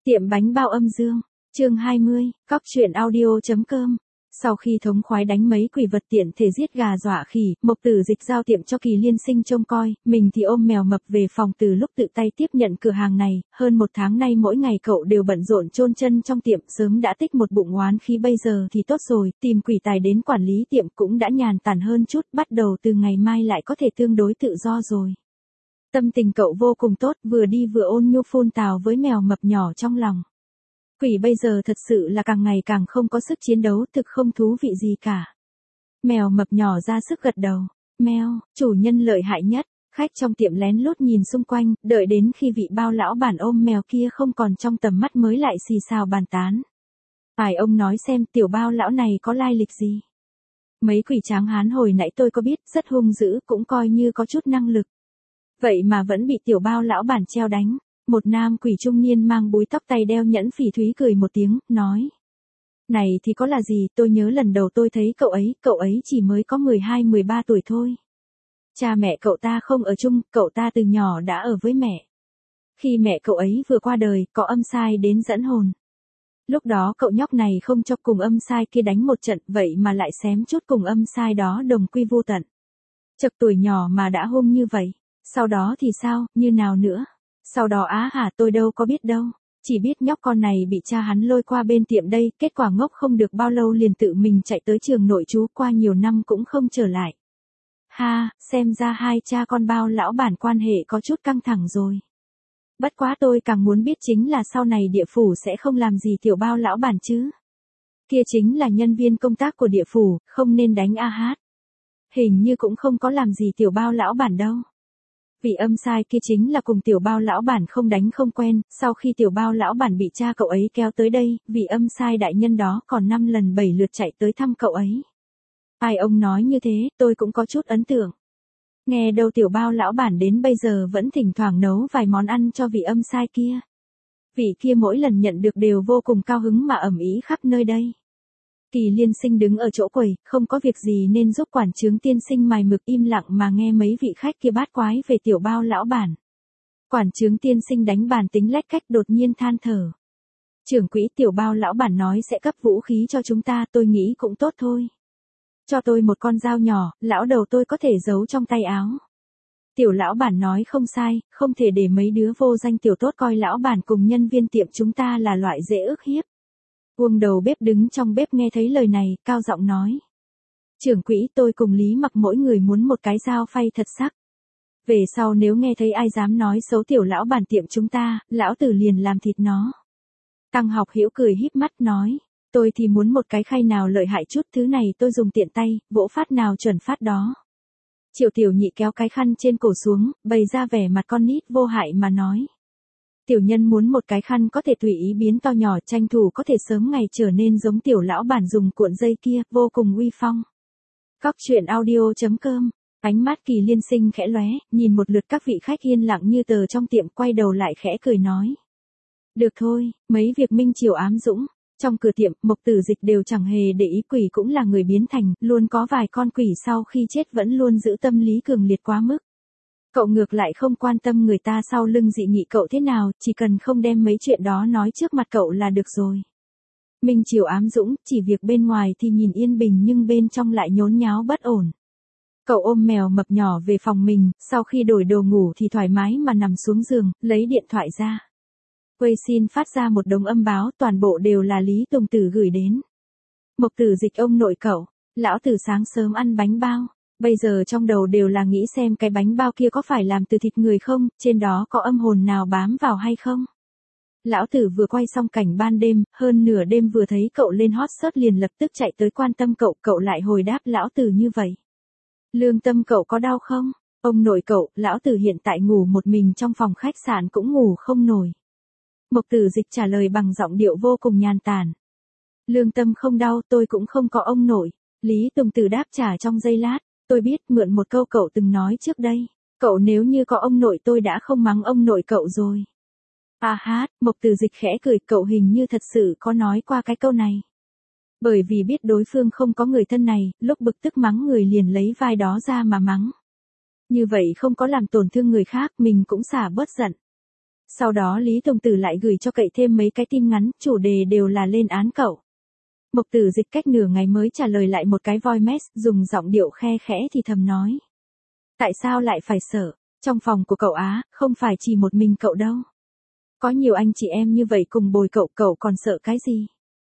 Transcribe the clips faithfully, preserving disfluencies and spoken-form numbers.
Tiệm bánh bao âm dương, chương hai mươi, cóc truyện audio chấm com. Sau khi thống khoái đánh mấy quỷ vật tiện thể giết gà dọa khỉ, Mộc Tử Dịch giao tiệm cho Kỳ Liên Sinh trông coi, mình thì ôm mèo mập về phòng từ lúc tự tay tiếp nhận cửa hàng này, hơn một tháng nay mỗi ngày cậu đều bận rộn chôn chân trong tiệm, sớm đã tích một bụng oán khí, bây giờ thì tốt rồi, tìm quỷ tài đến quản lý tiệm cũng đã nhàn tản hơn chút, bắt đầu từ ngày mai lại có thể tương đối tự do rồi. Tâm tình cậu vô cùng tốt, vừa đi vừa ôn nhu phun tào với mèo mập nhỏ trong lòng. Quỷ bây giờ thật sự là càng ngày càng không có sức chiến đấu, thực không thú vị gì cả. Mèo mập nhỏ ra sức gật đầu. Mèo, chủ nhân lợi hại nhất. Khách trong tiệm lén lút nhìn xung quanh, đợi đến khi vị bao lão bản ôm mèo kia không còn trong tầm mắt mới lại xì xào bàn tán. Phải ông nói xem tiểu bao lão này có lai lịch gì? Mấy quỷ tráng hán hồi nãy tôi có biết, rất hung dữ, cũng coi như có chút năng lực. Vậy mà vẫn bị tiểu bao lão bản treo đánh. Một nam quỷ trung niên mang búi tóc tay đeo nhẫn phỉ thúy cười một tiếng, nói. Này thì có là gì, tôi nhớ lần đầu tôi thấy cậu ấy, cậu ấy chỉ mới có mười hai mười ba tuổi thôi. Cha mẹ cậu ta không ở chung, cậu ta từ nhỏ đã ở với mẹ. Khi mẹ cậu ấy vừa qua đời, có âm sai đến dẫn hồn. Lúc đó cậu nhóc này không cho cùng âm sai kia đánh một trận, vậy mà lại xém chút cùng âm sai đó đồng quy vô tận. Chật tuổi nhỏ mà đã hung như vậy, sau đó thì sao, như nào nữa? Sau đó á hả tôi đâu có biết đâu, chỉ biết nhóc con này bị cha hắn lôi qua bên tiệm đây, kết quả ngốc không được bao lâu liền tự mình chạy tới trường nội trú, qua nhiều năm cũng không trở lại. Ha, xem ra hai cha con bao lão bản quan hệ có chút căng thẳng rồi. Bất quá tôi càng muốn biết chính là sau này địa phủ sẽ không làm gì tiểu bao lão bản chứ. Kia chính là nhân viên công tác của địa phủ, không nên đánh a hát. Hình như cũng không có làm gì tiểu bao lão bản đâu. Vị âm sai kia chính là cùng tiểu bao lão bản không đánh không quen, sau khi tiểu bao lão bản bị cha cậu ấy kéo tới đây, vị âm sai đại nhân đó còn năm lần bảy lượt chạy tới thăm cậu ấy. Ai ông nói như thế, tôi cũng có chút ấn tượng. Nghe đâu tiểu bao lão bản đến bây giờ vẫn thỉnh thoảng nấu vài món ăn cho vị âm sai kia. Vị kia mỗi lần nhận được đều vô cùng cao hứng mà ầm ĩ khắp nơi đây. Kỳ Liên Sinh đứng ở chỗ quầy, không có việc gì nên giúp quản trướng tiên sinh mài mực im lặng mà nghe mấy vị khách kia bát quái về tiểu bao lão bản. Quản trướng tiên sinh đánh bàn tính lách cách đột nhiên than thở. Trưởng quỹ tiểu bao lão bản nói sẽ cấp vũ khí cho chúng ta, tôi nghĩ cũng tốt thôi. Cho tôi một con dao nhỏ, lão đầu tôi có thể giấu trong tay áo. Tiểu lão bản nói không sai, không thể để mấy đứa vô danh tiểu tốt coi lão bản cùng nhân viên tiệm chúng ta là loại dễ ức hiếp. Uông đầu bếp đứng trong bếp nghe thấy lời này, cao giọng nói. Trưởng quỹ tôi cùng Lý Mặc mỗi người muốn một cái dao phay thật sắc. Về sau nếu nghe thấy ai dám nói xấu tiểu lão bản tiệm chúng ta, lão tử liền làm thịt nó. Tăng Học Hiểu cười híp mắt nói. Tôi thì muốn một cái khay nào lợi hại chút, thứ này tôi dùng tiện tay, vỗ phát nào chuẩn phát đó. Triệu Tiểu Nhị kéo cái khăn trên cổ xuống, bày ra vẻ mặt con nít vô hại mà nói. Tiểu nhân muốn một cái khăn có thể tùy ý biến to nhỏ, tranh thủ có thể sớm ngày trở nên giống tiểu lão bản dùng cuộn dây kia, vô cùng uy phong. Cóc truyện audio chấm com. Ánh mắt Kỳ Liên Sinh khẽ lóe, nhìn một lượt các vị khách yên lặng như tờ trong tiệm, quay đầu lại khẽ cười nói. Được thôi, mấy việc minh triều ám dũng. Trong cửa tiệm, Mộc Tử Dịch đều chẳng hề để ý, quỷ cũng là người biến thành, luôn có vài con quỷ sau khi chết vẫn luôn giữ tâm lý cường liệt quá mức. Cậu ngược lại không quan tâm người ta sau lưng dị nghị cậu thế nào, chỉ cần không đem mấy chuyện đó nói trước mặt cậu là được rồi. Minh triều ám dũng, chỉ việc bên ngoài thì nhìn yên bình nhưng bên trong lại nhốn nháo bất ổn. Cậu ôm mèo mập nhỏ về phòng mình, sau khi đổi đồ ngủ thì thoải mái mà nằm xuống giường, lấy điện thoại ra. Quay xin phát ra một đống âm báo, toàn bộ đều là Lý Tùng Tử gửi đến. Mộc Tử Dịch ông nội cậu, lão tử sáng sớm ăn bánh bao. Bây giờ trong đầu đều là nghĩ xem cái bánh bao kia có phải làm từ thịt người không, trên đó có âm hồn nào bám vào hay không. Lão tử vừa quay xong cảnh ban đêm, hơn nửa đêm vừa thấy cậu lên hot search liền lập tức chạy tới quan tâm cậu, cậu lại hồi đáp lão tử như vậy. Lương tâm cậu có đau không? Ông nội cậu, lão tử hiện tại ngủ một mình trong phòng khách sạn cũng ngủ không nổi. Mộc Tử Dịch trả lời bằng giọng điệu vô cùng nhàn tản. Lương tâm không đau, tôi cũng không có ông nội. Lý Tùng Tử đáp trả trong giây lát. Tôi biết, mượn một câu cậu từng nói trước đây. Cậu nếu như có ông nội tôi đã không mắng ông nội cậu rồi. À hát, Mộc Tử Dịch khẽ cười, cậu hình như thật sự có nói qua cái câu này. Bởi vì biết đối phương không có người thân này, lúc bực tức mắng người liền lấy vai đó ra mà mắng. Như vậy không có làm tổn thương người khác, mình cũng xả bớt giận. Sau đó Lý Tùng Tử lại gửi cho cậy thêm mấy cái tin ngắn, chủ đề đều là lên án cậu. Mộc Tử Dịch cách nửa ngày mới trả lời lại một cái voice mess, dùng giọng điệu khe khẽ thì thầm nói. Tại sao lại phải sợ, trong phòng của cậu á, không phải chỉ một mình cậu đâu. Có nhiều anh chị em như vậy cùng bồi cậu, cậu còn sợ cái gì?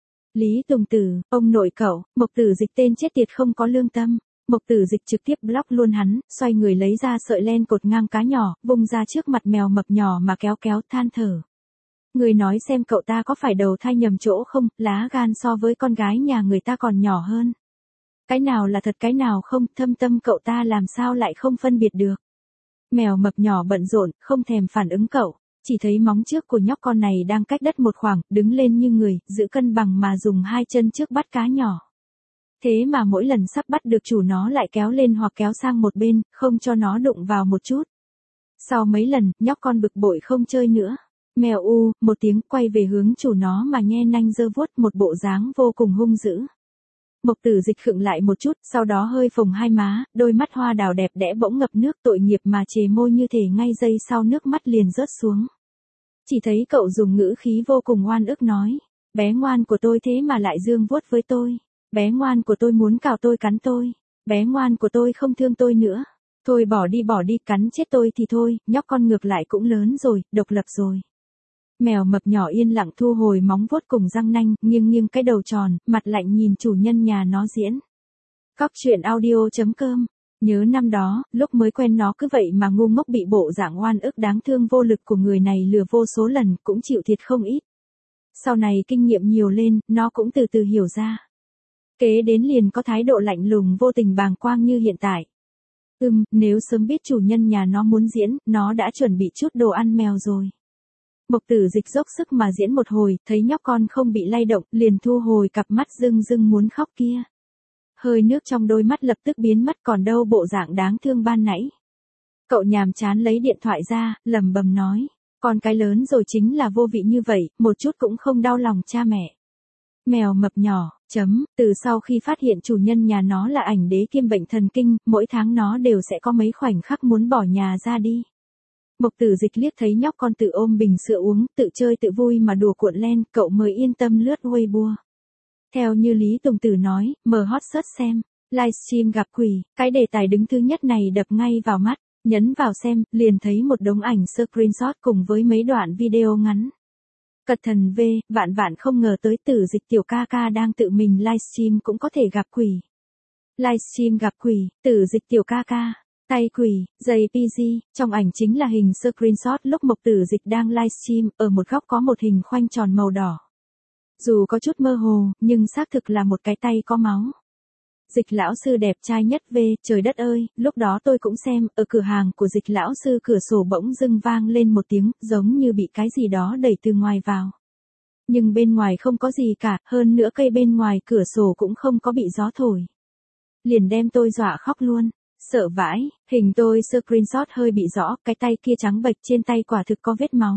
Lý Tùng Tử, ông nội cậu, Mộc Tử Dịch tên chết tiệt không có lương tâm. Mộc Tử Dịch trực tiếp block luôn hắn, xoay người lấy ra sợi len cột ngang cá nhỏ, vung ra trước mặt mèo mập nhỏ mà kéo kéo than thở. Người nói xem cậu ta có phải đầu thai nhầm chỗ không, lá gan so với con gái nhà người ta còn nhỏ hơn. Cái nào là thật cái nào không, thâm tâm cậu ta làm sao lại không phân biệt được. Mèo mập nhỏ bận rộn, không thèm phản ứng cậu, chỉ thấy móng trước của nhóc con này đang cách đất một khoảng, đứng lên như người, giữ cân bằng mà dùng hai chân trước bắt cá nhỏ. Thế mà mỗi lần sắp bắt được chủ nó lại kéo lên hoặc kéo sang một bên, không cho nó đụng vào một chút. Sau mấy lần, nhóc con bực bội không chơi nữa. Mèo u, một tiếng quay về hướng chủ nó mà nhe nanh giơ vuốt, một bộ dáng vô cùng hung dữ. Mộc Tử Dịch khựng lại một chút, sau đó hơi phồng hai má, đôi mắt hoa đào đẹp đẽ bỗng ngập nước, tội nghiệp mà chề môi như thể ngay giây sau nước mắt liền rớt xuống. Chỉ thấy cậu dùng ngữ khí vô cùng oan ức nói, bé ngoan của tôi thế mà lại dương vuốt với tôi, bé ngoan của tôi muốn cào tôi cắn tôi, bé ngoan của tôi không thương tôi nữa, thôi bỏ đi bỏ đi, cắn chết tôi thì thôi, nhóc con ngược lại cũng lớn rồi, độc lập rồi. Mèo mập nhỏ yên lặng thu hồi móng vuốt cùng răng nanh, nghiêng nghiêng cái đầu tròn, mặt lạnh nhìn chủ nhân nhà nó diễn. Cóc truyện audio chấm com. Nhớ năm đó, lúc mới quen nó cứ vậy mà ngu ngốc bị bộ dạng oan ức đáng thương vô lực của người này lừa vô số lần, cũng chịu thiệt không ít. Sau này kinh nghiệm nhiều lên, nó cũng từ từ hiểu ra. Kế đến liền có thái độ lạnh lùng vô tình bàng quang như hiện tại. Ừm, nếu sớm biết chủ nhân nhà nó muốn diễn, nó đã chuẩn bị chút đồ ăn mèo rồi. Mộc Tử Dịch dốc sức mà diễn một hồi, thấy nhóc con không bị lay động, liền thu hồi cặp mắt rưng rưng muốn khóc kia. Hơi nước trong đôi mắt lập tức biến mất, còn đâu bộ dạng đáng thương ban nãy. Cậu nhàm chán lấy điện thoại ra, lẩm bẩm nói, con cái lớn rồi chính là vô vị như vậy, một chút cũng không đau lòng cha mẹ. Mèo mập nhỏ, chấm, từ sau khi phát hiện chủ nhân nhà nó là ảnh đế kiêm bệnh thần kinh, mỗi tháng nó đều sẽ có mấy khoảnh khắc muốn bỏ nhà ra đi. Mộc Tử Dịch liếc thấy nhóc con tự ôm bình sữa uống, tự chơi tự vui mà đùa cuộn len, cậu mới yên tâm lướt Weibo. Theo như Lý Tùng Tử nói, mở hot search xem, livestream gặp quỷ, cái đề tài đứng thứ nhất này đập ngay vào mắt, nhấn vào xem, liền thấy một đống ảnh screenshot cùng với mấy đoạn video ngắn. Cật thần V, vạn vạn không ngờ tới Tử Dịch tiểu ca ca đang tự mình livestream cũng có thể gặp quỷ. Livestream gặp quỷ, Tử Dịch tiểu ca ca. Tay quỷ, giây pê giê, trong ảnh chính là hình screenshot lúc Mộc Tử Dịch đang livestream, ở một góc có một hình khoanh tròn màu đỏ. Dù có chút mơ hồ, nhưng xác thực là một cái tay có máu. Dịch lão sư đẹp trai nhất về, trời đất ơi, lúc đó tôi cũng xem, ở cửa hàng của Dịch lão sư cửa sổ bỗng dưng vang lên một tiếng, giống như bị cái gì đó đẩy từ ngoài vào. Nhưng bên ngoài không có gì cả, hơn nữa cây bên ngoài cửa sổ cũng không có bị gió thổi. Liền đem tôi dọa khóc luôn. Sợ vãi, hình tôi screenshot hơi bị rõ, cái tay kia trắng bệch, trên tay quả thực có vết máu.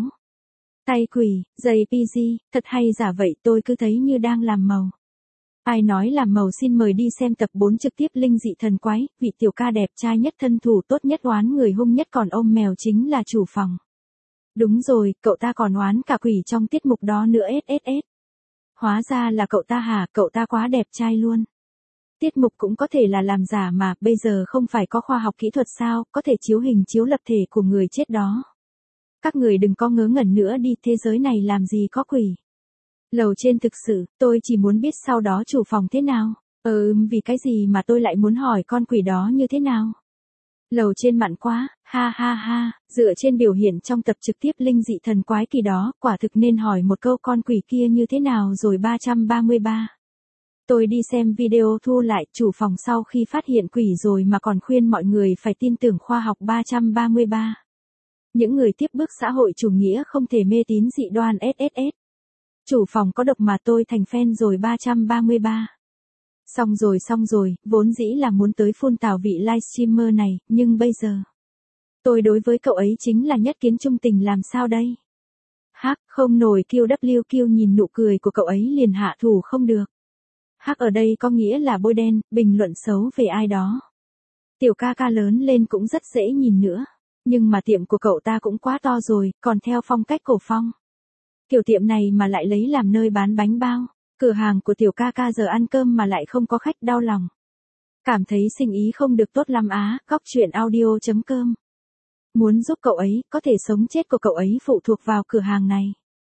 Tay quỷ, giây pê giê, thật hay giả vậy, tôi cứ thấy như đang làm màu. Ai nói làm màu xin mời đi xem tập bốn trực tiếp Linh Dị Thần Quái, vị tiểu ca đẹp trai nhất, thân thủ tốt nhất, oán người hung nhất, còn ôm mèo chính là chủ phòng. Đúng rồi, cậu ta còn oán cả quỷ trong tiết mục đó nữa, ét ét ét. Hóa ra là cậu ta hả, cậu ta quá đẹp trai luôn. Tiết mục cũng có thể là làm giả mà, bây giờ không phải có khoa học kỹ thuật sao, có thể chiếu hình chiếu lập thể của người chết đó. Các người đừng có ngớ ngẩn nữa đi, thế giới này làm gì có quỷ. Lầu trên thực sự, tôi chỉ muốn biết sau đó chủ phòng thế nào. Ờ, vì cái gì mà tôi lại muốn hỏi con quỷ đó như thế nào. Lầu trên mặn quá, ha ha ha, dựa trên biểu hiện trong tập trực tiếp Linh Dị Thần Quái kỳ đó, quả thực nên hỏi một câu con quỷ kia như thế nào rồi. Ba trăm ba mươi ba. Tôi đi xem video thu lại, chủ phòng sau khi phát hiện quỷ rồi mà còn khuyên mọi người phải tin tưởng khoa học. Ba trăm ba mươi ba. Những người tiếp bước xã hội chủ nghĩa không thể mê tín dị đoan. ét ét ét. Chủ phòng có độc mà tôi thành fan rồi. Ba trăm ba mươi ba. Xong rồi xong rồi, vốn dĩ là muốn tới phun tào vị livestreamer này, nhưng bây giờ tôi đối với cậu ấy chính là nhất kiến trung tình, làm sao đây? Hắc, không nổi, kiu đắp liu kiu nhìn nụ cười của cậu ấy liền hạ thủ không được. Hắc ở đây có nghĩa là bôi đen, bình luận xấu về ai đó. Tiểu ca ca lớn lên cũng rất dễ nhìn nữa. Nhưng mà tiệm của cậu ta cũng quá to rồi, còn theo phong cách cổ phong. Kiểu tiệm này mà lại lấy làm nơi bán bánh bao. Cửa hàng của tiểu ca ca giờ ăn cơm mà lại không có khách, đau lòng. Cảm thấy sinh ý không được tốt lắm á, góc chuyện audio.com. Muốn giúp cậu ấy, có thể sống chết của cậu ấy phụ thuộc vào cửa hàng này.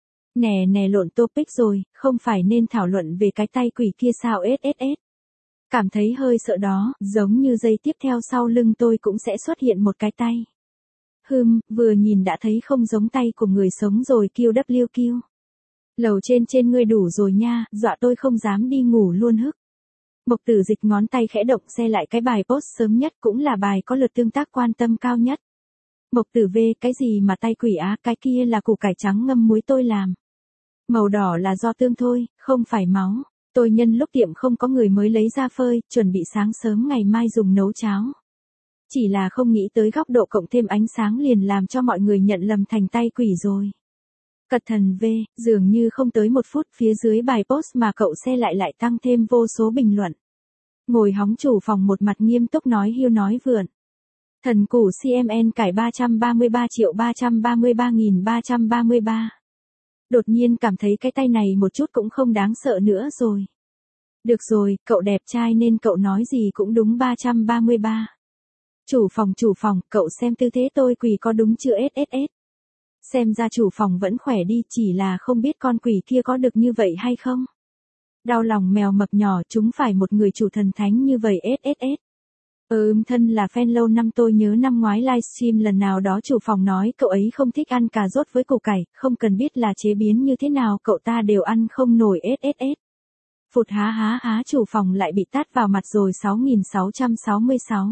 Nè nè lộn topic rồi, không phải nên thảo luận về cái tay quỷ kia sao ét ét ét. Cảm thấy hơi sợ đó, giống như giây tiếp theo sau lưng tôi cũng sẽ xuất hiện một cái tay. Hừm, vừa nhìn đã thấy không giống tay của người sống rồi kiu đắp liu kiu. Lầu trên trên ngươi đủ rồi nha, dọa tôi không dám đi ngủ luôn hức. Mộc Tử Dịch ngón tay khẽ động xe lại cái bài post sớm nhất cũng là bài có lượt tương tác quan tâm cao nhất. Mộc Tử V, cái gì mà tay quỷ á, cái kia là củ cải trắng ngâm muối tôi làm. Màu đỏ là do tương thôi, không phải máu. Tôi nhân lúc tiệm không có người mới lấy ra phơi, chuẩn bị sáng sớm ngày mai dùng nấu cháo. Chỉ là không nghĩ tới góc độ cộng thêm ánh sáng liền làm cho mọi người nhận lầm thành tay quỷ rồi. Cật thần V, dường như không tới một phút phía dưới bài post mà cậu xe lại lại tăng thêm vô số bình luận. Ngồi hóng chủ phòng một mặt nghiêm túc nói hiu nói vượn. Thần củ xê em en cải ba trăm ba mươi ba triệu ba trăm ba mươi ba nghìn ba trăm ba mươi ba. Đột nhiên cảm thấy cái tay này một chút cũng không đáng sợ nữa rồi. Được rồi, cậu đẹp trai nên cậu nói gì cũng đúng ba trăm ba mươi ba. Chủ phòng chủ phòng, cậu xem tư thế tôi quỳ có đúng chưa ét ét ét. Xem ra chủ phòng vẫn khỏe đi, chỉ là không biết con quỷ kia có được như vậy hay không. Đau lòng mèo mập nhỏ, chúng phải một người chủ thần thánh như vậy ét ét ét. Ừm, thân là fan lâu năm, tôi nhớ năm ngoái livestream lần nào đó chủ phòng nói cậu ấy không thích ăn cà rốt với củ cải, không cần biết là chế biến như thế nào cậu ta đều ăn không nổi ét ét ét. Phụt há há há, chủ phòng lại bị tát vào mặt rồi. Sáu nghìn sáu trăm sáu mươi sáu.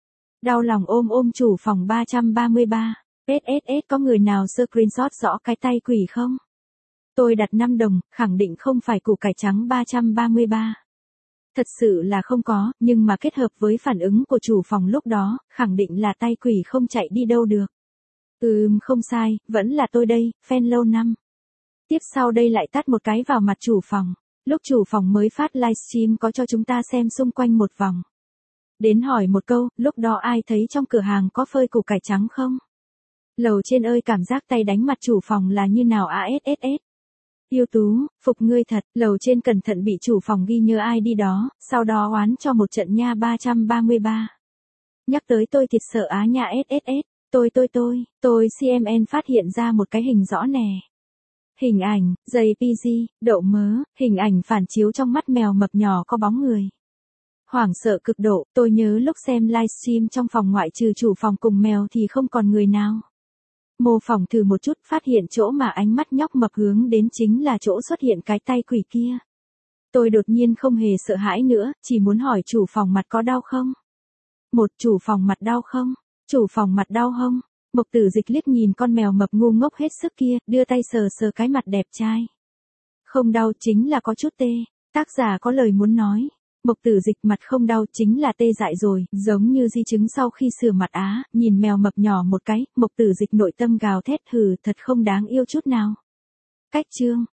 Đau lòng ôm ôm chủ phòng ba trăm ba mươi ba. ét ét ét có người nào screenshot rõ cái tay quỷ không? Tôi đặt năm đồng, khẳng định không phải củ cải trắng ba trăm ba mươi ba. Thật sự là không có, nhưng mà kết hợp với phản ứng của chủ phòng lúc đó, khẳng định là tay quỷ không chạy đi đâu được. Ừm, không sai, vẫn là tôi đây, fan lâu năm. Tiếp sau đây lại tát một cái vào mặt chủ phòng. Lúc chủ phòng mới phát livestream có cho chúng ta xem xung quanh một vòng. Đến hỏi một câu, lúc đó ai thấy trong cửa hàng có phơi củ cải trắng không? Lầu trên ơi, cảm giác tay đánh mặt chủ phòng là như nào a ét ét ét. Yêu tú, phục ngươi thật, lầu trên cẩn thận bị chủ phòng ghi nhớ ai đi đó, sau đó oán cho một trận nha ba trăm ba mươi ba. Nhắc tới tôi thiệt sợ á nha ét ét ét, tôi tôi tôi, tôi xê em en phát hiện ra một cái hình rõ nè. Hình ảnh, giây pê giê, đậu mớ, hình ảnh phản chiếu trong mắt mèo mập nhỏ có bóng người. Hoảng sợ cực độ, tôi nhớ lúc xem livestream trong phòng ngoại trừ chủ phòng cùng mèo thì không còn người nào. Mô phỏng thử một chút, phát hiện chỗ mà ánh mắt nhóc mập hướng đến chính là chỗ xuất hiện cái tay quỷ kia. Tôi đột nhiên không hề sợ hãi nữa, chỉ muốn hỏi chủ phòng mặt có đau không? Một, chủ phòng mặt đau không? Chủ phòng mặt đau không? Mộc Tử Dịch liếc nhìn con mèo mập ngu ngốc hết sức kia, đưa tay sờ sờ cái mặt đẹp trai. Không đau, chính là có chút tê. Tác giả có lời muốn nói. Mộc Tử Dịch mặt không đau, chính là tê dại rồi, giống như di chứng sau khi sửa mặt á, nhìn mèo mập nhỏ một cái, Mộc Tử Dịch nội tâm gào thét hừ, thật không đáng yêu chút nào. Cách chương